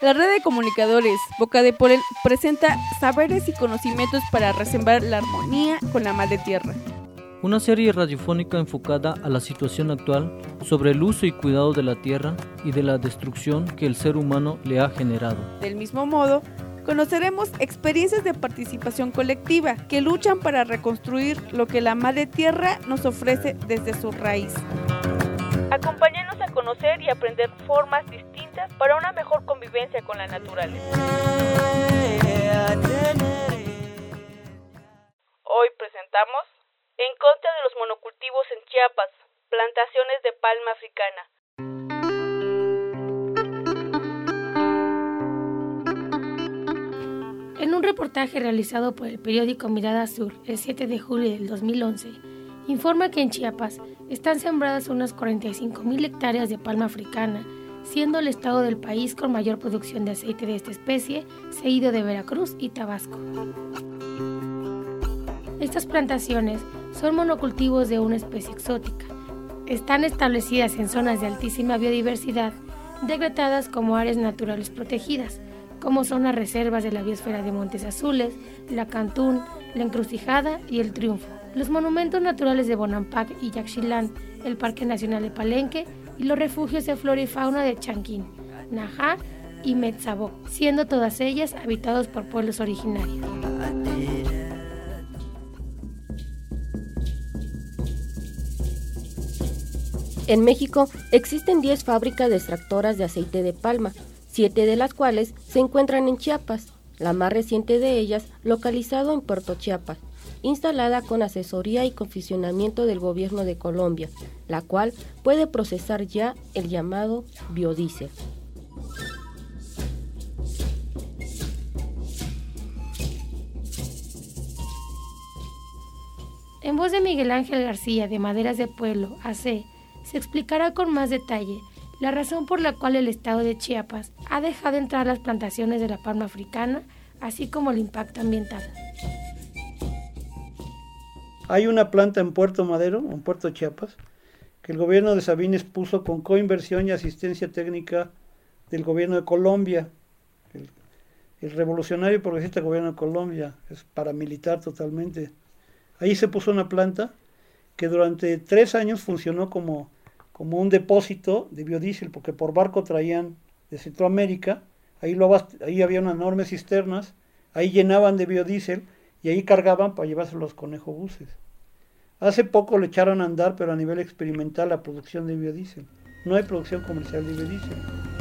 La red de comunicadores Boca de Polen presenta saberes y conocimientos para resembrar la armonía con la madre tierra. Una serie radiofónica enfocada a la situación actual sobre el uso y cuidado de la tierra y de la destrucción que el ser humano le ha generado. Del mismo modo, conoceremos experiencias de participación colectiva que luchan para reconstruir lo que la madre tierra nos ofrece desde su raíz. Acompáñanos a conocer y aprender formas distintas para una mejor convivencia con la naturaleza. Hoy presentamos En contra de los monocultivos en Chiapas, plantaciones de palma africana. En un reportaje realizado por el periódico Mirada Sur el 7 de julio del 2011, informa que en Chiapas están sembradas unas 45,000 hectáreas de palma africana, siendo el estado del país con mayor producción de aceite de esta especie, seguido de Veracruz y Tabasco. Estas plantaciones son monocultivos de una especie exótica. Están establecidas en zonas de altísima biodiversidad, decretadas como áreas naturales protegidas, como son las reservas de la biosfera de Montes Azules, la Cantún, la Encrucijada y el Triunfo, los monumentos naturales de Bonampak y Yaxchilán, el Parque Nacional de Palenque y los refugios de flora y fauna de Chanquín, Najá y Metzaboc, siendo todas ellas habitados por pueblos originarios. En México existen 10 fábricas de extractoras de aceite de palma, 7 de las cuales se encuentran en Chiapas, la más reciente de ellas localizado en Puerto Chiapas, instalada con asesoría y concesionamiento del gobierno de Colombia, la cual puede procesar ya el llamado biodiesel. En voz de Miguel Ángel García de Maderas de Pueblo, AC, se explicará con más detalle la razón por la cual el estado de Chiapas ha dejado entrar las plantaciones de la palma africana, así como el impacto ambiental. Hay una planta en Puerto Madero, en Puerto Chiapas, que el gobierno de Sabines puso con coinversión y asistencia técnica del gobierno de Colombia. El revolucionario progresista gobierno de Colombia es paramilitar totalmente. Ahí se puso una planta que durante 3 años funcionó como un depósito de biodiesel, porque por barco traían de Centroamérica, ahí había unas enormes cisternas, ahí llenaban de biodiesel y ahí cargaban para llevarse los conejobuses. Hace poco le echaron a andar, pero a nivel experimental, la producción de biodiesel. No hay producción comercial de biodiesel.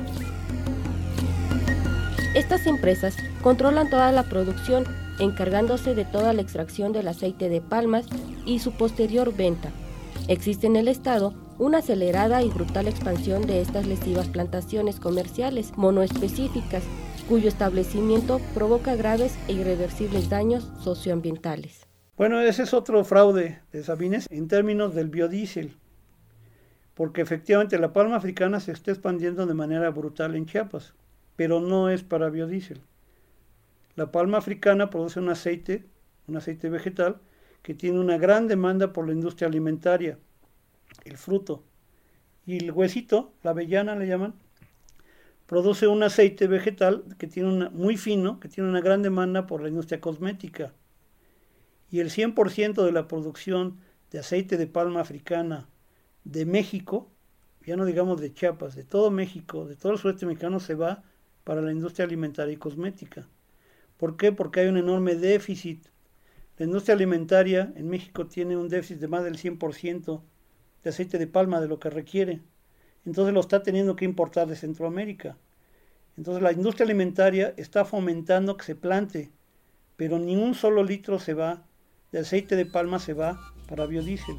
Estas empresas controlan toda la producción, encargándose de toda la extracción del aceite de palmas y su posterior venta. Existe en el estado una acelerada y brutal expansión de estas lesivas plantaciones comerciales monoespecíficas, cuyo establecimiento provoca graves e irreversibles daños socioambientales. Bueno, ese es otro fraude de Sabines en términos del biodiesel, porque efectivamente la palma africana se está expandiendo de manera brutal en Chiapas, pero no es para biodiesel. La palma africana produce un aceite vegetal, que tiene una gran demanda por la industria alimentaria, el fruto. Y el huesito, la avellana le llaman, produce un aceite vegetal que tiene muy fino, que tiene una gran demanda por la industria cosmética. Y el 100% de la producción de aceite de palma africana de México, ya no digamos de Chiapas, de todo México, de todo el sureste mexicano, se va para la industria alimentaria y cosmética. ¿Por qué? Porque hay un enorme déficit. La industria alimentaria en México tiene un déficit de más del 100% de aceite de palma de lo que requiere. Entonces lo está teniendo que importar de Centroamérica. Entonces la industria alimentaria está fomentando que se plante, pero ni un solo litro de aceite de palma se va para biodiesel.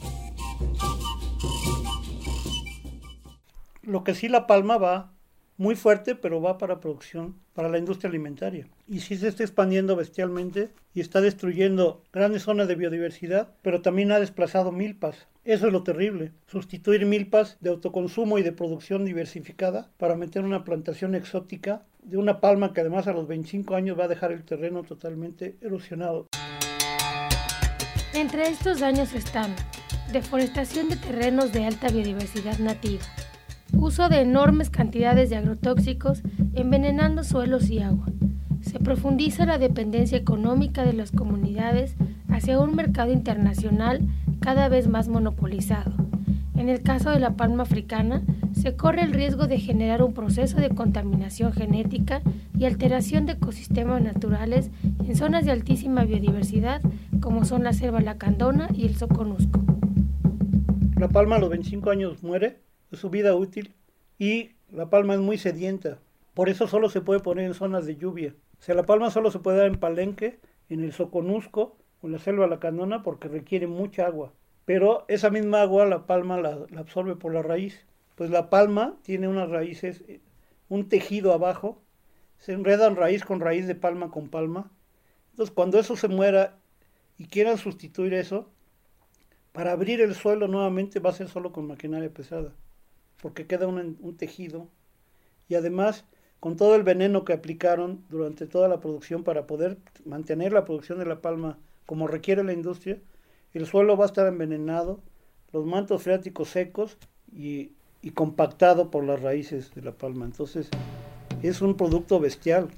Lo que sí, la palma va muy fuerte, pero va para producción, para la industria alimentaria. Y sí se está expandiendo bestialmente y está destruyendo grandes zonas de biodiversidad, pero también ha desplazado milpas. Eso es lo terrible, sustituir milpas de autoconsumo y de producción diversificada para meter una plantación exótica de una palma que además a los 25 años va a dejar el terreno totalmente erosionado. Entre estos daños están deforestación de terrenos de alta biodiversidad nativa, uso de enormes cantidades de agrotóxicos envenenando suelos y agua. Se profundiza la dependencia económica de las comunidades hacia un mercado internacional cada vez más monopolizado. En el caso de la palma africana, se corre el riesgo de generar un proceso de contaminación genética y alteración de ecosistemas naturales en zonas de altísima biodiversidad como son la selva lacandona y el soconusco. La palma a los 25 años muere de su vida útil y la palma es muy sedienta. Por eso solo se puede poner en zonas de lluvia. O sea, la palma solo se puede dar en Palenque, en el soconusco o en la selva lacandona porque requiere mucha agua. Pero esa misma agua la palma la absorbe por la raíz. Pues la palma tiene unas raíces, un tejido abajo, se enredan raíz con raíz de palma con palma. Entonces cuando eso se muera y quieran sustituir eso, para abrir el suelo nuevamente va a ser solo con maquinaria pesada, porque queda un tejido. Y además, con todo el veneno que aplicaron durante toda la producción para poder mantener la producción de la palma como requiere la industria, el suelo va a estar envenenado, los mantos freáticos secos y compactado por las raíces de la palma. Entonces, es un producto bestial.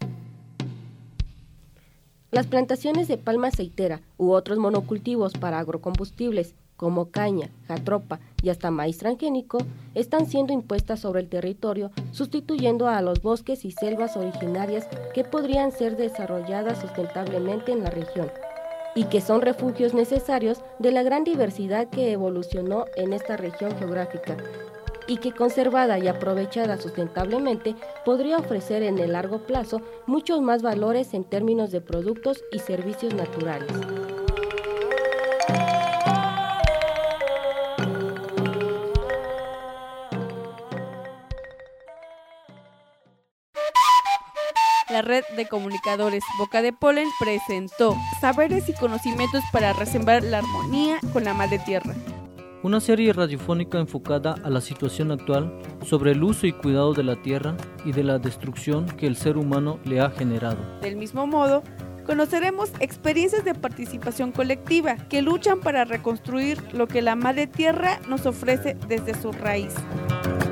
Las plantaciones de palma aceitera u otros monocultivos para agrocombustibles como caña, jatropa y hasta maíz transgénico están siendo impuestas sobre el territorio, sustituyendo a los bosques y selvas originarias que podrían ser desarrolladas sustentablemente en la región y que son refugios necesarios de la gran diversidad que evolucionó en esta región geográfica y que conservada y aprovechada sustentablemente podría ofrecer en el largo plazo muchos más valores en términos de productos y servicios naturales. La Red de Comunicadores Boca de Polen presentó Saberes y Conocimientos para Resembrar la Armonía con la Madre Tierra. Una serie radiofónica enfocada a la situación actual sobre el uso y cuidado de la tierra y de la destrucción que el ser humano le ha generado. Del mismo modo, conoceremos experiencias de participación colectiva que luchan para reconstruir lo que la Madre Tierra nos ofrece desde su raíz.